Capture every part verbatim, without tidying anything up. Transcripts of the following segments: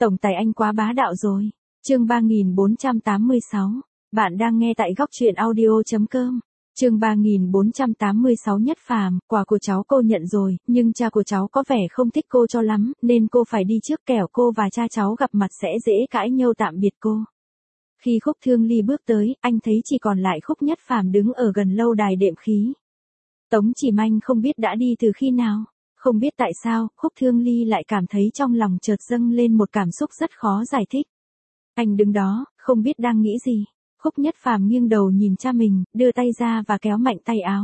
Tổng tài anh quá bá đạo rồi. Chương ba nghìn bốn trăm tám mươi sáu. Bạn đang nghe tại góc truyện audio chấm com. Chương ba nghìn bốn trăm tám mươi sáu. Nhất Phàm, quà của cháu cô nhận rồi, nhưng cha của cháu có vẻ không thích cô cho lắm, nên cô phải đi trước kẻo cô và cha cháu gặp mặt sẽ dễ cãi nhau tạm biệt cô. Khi Khúc Thương Ly bước tới, anh thấy chỉ còn lại Khúc Nhất Phàm đứng ở gần lâu đài đệm khí. Tống Chỉ Manh không biết đã đi từ khi nào. Không biết tại sao, Khúc Thương Ly lại cảm thấy trong lòng chợt dâng lên một cảm xúc rất khó giải thích. Anh đứng đó, không biết đang nghĩ gì. Khúc Nhất Phàm nghiêng đầu nhìn cha mình, đưa tay ra và kéo mạnh tay áo.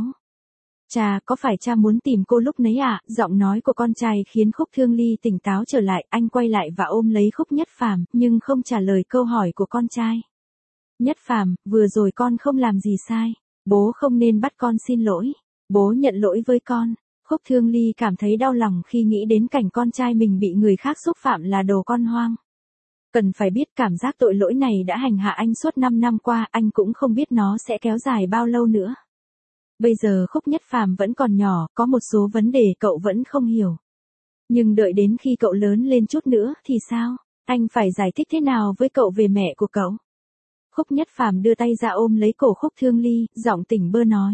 Cha, có phải cha muốn tìm cô lúc nấy à? Giọng nói của con trai khiến Khúc Thương Ly tỉnh táo trở lại, anh quay lại và ôm lấy Khúc Nhất Phàm, nhưng không trả lời câu hỏi của con trai. Nhất Phàm, vừa rồi con không làm gì sai. Bố không nên bắt con xin lỗi. Bố nhận lỗi với con. Khúc Thương Ly cảm thấy đau lòng khi nghĩ đến cảnh con trai mình bị người khác xúc phạm là đồ con hoang. Cần phải biết cảm giác tội lỗi này đã hành hạ anh suốt năm năm qua, anh cũng không biết nó sẽ kéo dài bao lâu nữa. Bây giờ Khúc Nhất Phàm vẫn còn nhỏ, có một số vấn đề cậu vẫn không hiểu. Nhưng đợi đến khi cậu lớn lên chút nữa thì sao? Anh phải giải thích thế nào với cậu về mẹ của cậu? Khúc Nhất Phàm đưa tay ra ôm lấy cổ Khúc Thương Ly, giọng tỉnh bơ nói.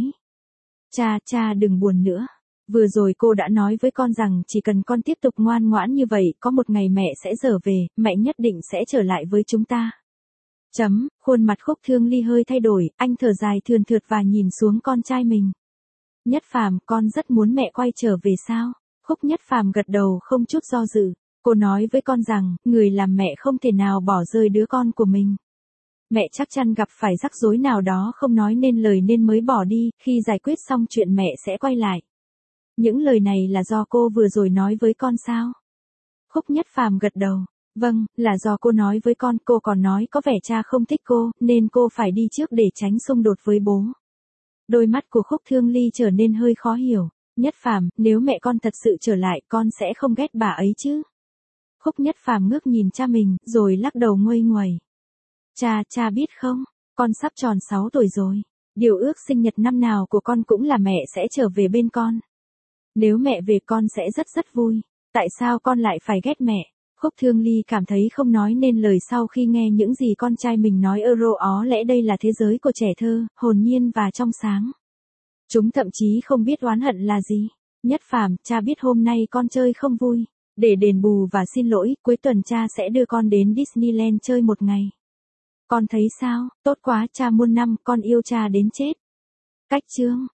Cha, cha đừng buồn nữa. Vừa rồi cô đã nói với con rằng chỉ cần con tiếp tục ngoan ngoãn như vậy, có một ngày mẹ sẽ trở về, mẹ nhất định sẽ trở lại với chúng ta. Chấm, khuôn mặt Khúc Thương Ly hơi thay đổi, anh thở dài thườn thượt và nhìn xuống con trai mình. Nhất Phàm, con rất muốn mẹ quay trở về sao? Khúc Nhất Phàm gật đầu không chút do dự. Cô nói với con rằng, người làm mẹ không thể nào bỏ rơi đứa con của mình. Mẹ chắc chắn gặp phải rắc rối nào đó không nói nên lời nên mới bỏ đi, khi giải quyết xong chuyện mẹ sẽ quay lại. Những lời này là do cô vừa rồi nói với con sao? Khúc Nhất Phàm gật đầu. Vâng, là do cô nói với con, cô còn nói có vẻ cha không thích cô, nên cô phải đi trước để tránh xung đột với bố. Đôi mắt của Khúc Thương Ly trở nên hơi khó hiểu. Nhất Phàm, nếu mẹ con thật sự trở lại, con sẽ không ghét bà ấy chứ? Khúc Nhất Phàm ngước nhìn cha mình, rồi lắc đầu nguây nguẩy. Cha, cha biết không, con sắp tròn sáu tuổi rồi. Điều ước sinh nhật năm nào của con cũng là mẹ sẽ trở về bên con. Nếu mẹ về con sẽ rất rất vui. Tại sao con lại phải ghét mẹ? Khúc Thương Ly cảm thấy không nói nên lời sau khi nghe những gì con trai mình nói. Euro ó lẽ đây là thế giới của trẻ thơ, hồn nhiên và trong sáng. Chúng thậm chí không biết oán hận là gì. Nhất Phàm, cha biết hôm nay con chơi không vui. Để đền bù và xin lỗi, cuối tuần cha sẽ đưa con đến Disneyland chơi một ngày. Con thấy sao? Tốt quá, cha muôn năm, con yêu cha đến chết. Cách chương.